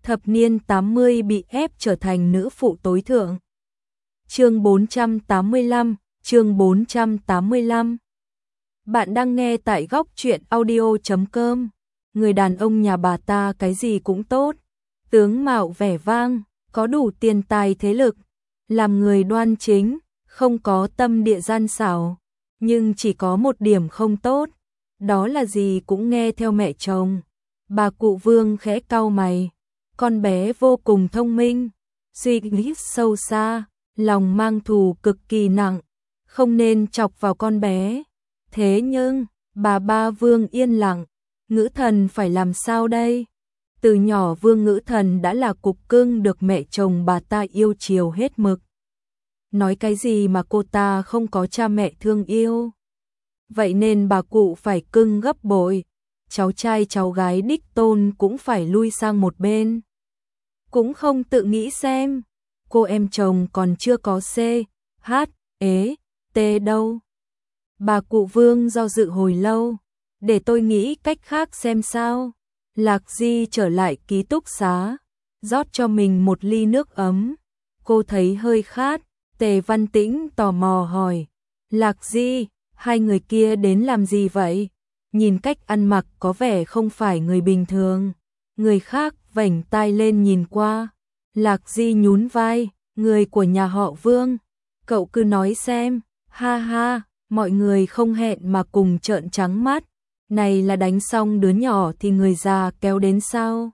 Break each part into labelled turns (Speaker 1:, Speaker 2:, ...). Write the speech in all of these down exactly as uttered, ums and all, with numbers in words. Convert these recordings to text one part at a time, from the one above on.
Speaker 1: thập niên tám mươi bị ép trở thành nữ phụ tối thượng. Chương bốn trăm tám mươi lăm, chương bốn trăm tám mươi lăm. Bạn đang nghe tại góc truyện audio chấm com. Người đàn ông nhà bà ta cái gì cũng tốt, tướng mạo vẻ vang, có đủ tiền tài thế lực, làm người đoan chính, không có tâm địa gian xảo, nhưng chỉ có một điểm không tốt, đó là gì cũng nghe theo mẹ chồng. Bà cụ Vương khẽ cau mày, con bé vô cùng thông minh, suy nghĩ sâu xa, lòng mang thù cực kỳ nặng, không nên chọc vào con bé. Thế nhưng, bà ba Vương yên lặng, Ngữ Thần phải làm sao đây? Từ nhỏ Vương Ngữ Thần đã là cục cưng được mẹ chồng bà ta yêu chiều hết mực. Nói cái gì mà cô ta không có cha mẹ thương yêu? Vậy nên bà cụ phải cưng gấp bội, cháu trai cháu gái đích tôn cũng phải lui sang một bên. Cũng không tự nghĩ xem, cô em chồng còn chưa có C, H, ế, T đâu. Bà cụ Vương do dự hồi lâu, để tôi nghĩ cách khác xem sao. Lạc Di trở lại ký túc xá, rót cho mình một ly nước ấm. Cô thấy hơi khát, Tề Văn Tĩnh tò mò hỏi, Lạc Di, hai người kia đến làm gì vậy? Nhìn cách ăn mặc có vẻ không phải người bình thường. Người khác vểnh tai lên nhìn qua. Lạc Di nhún vai, người của nhà họ Vương. Cậu cứ nói xem, ha ha, mọi người không hẹn mà cùng trợn trắng mắt. Này là đánh xong đứa nhỏ thì người già kéo đến sao?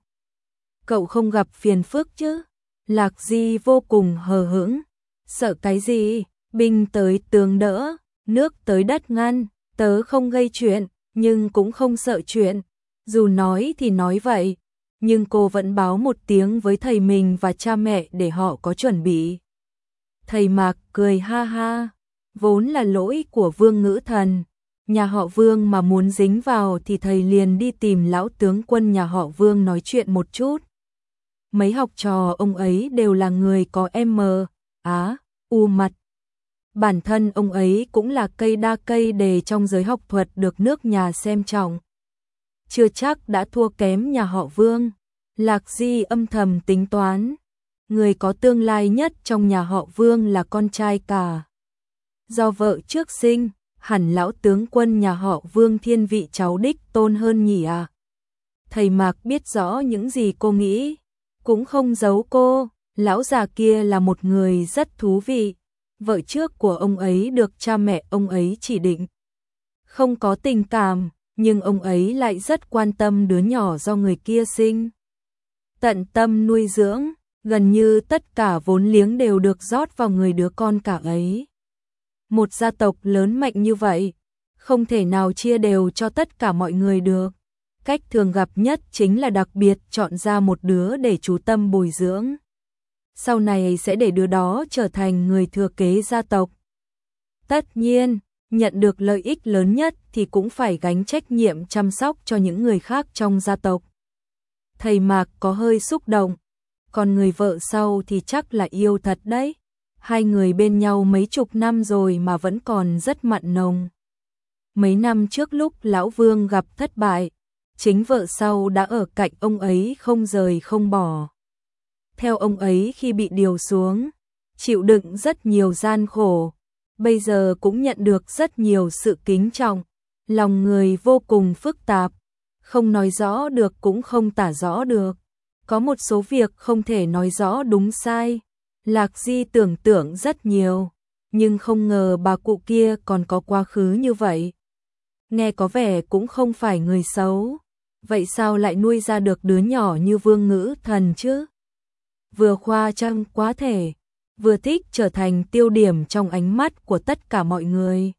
Speaker 1: Cậu không gặp phiền phức chứ? Lạc Di vô cùng hờ hững. Sợ cái gì? Binh tới tướng đỡ, nước tới đất ngăn, tớ không gây chuyện, nhưng cũng không sợ chuyện. Dù nói thì nói vậy, nhưng cô vẫn báo một tiếng với thầy mình và cha mẹ để họ có chuẩn bị. Thầy Mạc cười ha ha, vốn là lỗi của Vương Ngữ Thần. Nhà họ Vương mà muốn dính vào thì thầy liền đi tìm lão tướng quân nhà họ Vương nói chuyện một chút. Mấy học trò ông ấy đều là người có M, Á, U mặt. Bản thân ông ấy cũng là cây đa cây đề trong giới học thuật được nước nhà xem trọng. Chưa chắc đã thua kém nhà họ Vương. Lạc Di âm thầm tính toán. Người có tương lai nhất trong nhà họ Vương là con trai cả. Do vợ trước sinh, hẳn lão tướng quân nhà họ Vương thiên vị cháu đích tôn hơn nhỉ à? Thầy Mạc biết rõ những gì cô nghĩ, cũng không giấu cô, lão già kia là một người rất thú vị. Vợ trước của ông ấy được cha mẹ ông ấy chỉ định. Không có tình cảm, nhưng ông ấy lại rất quan tâm đứa nhỏ do người kia sinh. Tận tâm nuôi dưỡng, gần như tất cả vốn liếng đều được rót vào người đứa con cả ấy. Một gia tộc lớn mạnh như vậy, không thể nào chia đều cho tất cả mọi người được. Cách thường gặp nhất chính là đặc biệt chọn ra một đứa để chú tâm bồi dưỡng. Sau này sẽ để đứa đó trở thành người thừa kế gia tộc. Tất nhiên, nhận được lợi ích lớn nhất thì cũng phải gánh trách nhiệm chăm sóc cho những người khác trong gia tộc. Thầy Mạc có hơi xúc động, còn người vợ sau thì chắc là yêu thật đấy. Hai người bên nhau mấy chục năm rồi mà vẫn còn rất mặn nồng. Mấy năm trước lúc lão Vương gặp thất bại, chính vợ sau đã ở cạnh ông ấy không rời không bỏ. Theo ông ấy khi bị điều xuống, chịu đựng rất nhiều gian khổ, bây giờ cũng nhận được rất nhiều sự kính trọng, lòng người vô cùng phức tạp, không nói rõ được cũng không tả rõ được, có một số việc không thể nói rõ đúng sai. Lạc Di tưởng tượng rất nhiều, nhưng không ngờ bà cụ kia còn có quá khứ như vậy. Nghe có vẻ cũng không phải người xấu, vậy sao lại nuôi ra được đứa nhỏ như Vương Ngữ Thần chứ? Vừa khoa trương quá thể, vừa thích trở thành tiêu điểm trong ánh mắt của tất cả mọi người.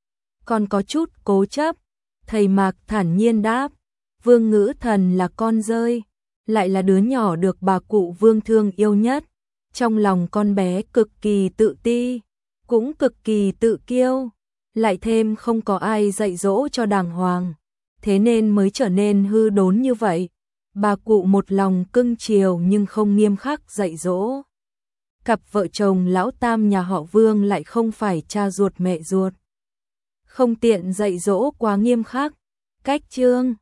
Speaker 1: Còn có chút cố chấp, thầy Mạc thản nhiên đáp, Vương Ngữ Thần là con rơi, lại là đứa nhỏ được bà cụ Vương thương yêu nhất. Trong lòng con bé cực kỳ tự ti, cũng cực kỳ tự kiêu, lại thêm không có ai dạy dỗ cho đàng hoàng, thế nên mới trở nên hư đốn như vậy. Bà cụ một lòng cưng chiều nhưng không nghiêm khắc dạy dỗ. Cặp vợ chồng lão tam nhà họ Vương lại không phải cha ruột mẹ ruột. Không tiện dạy dỗ quá nghiêm khắc, cách chương,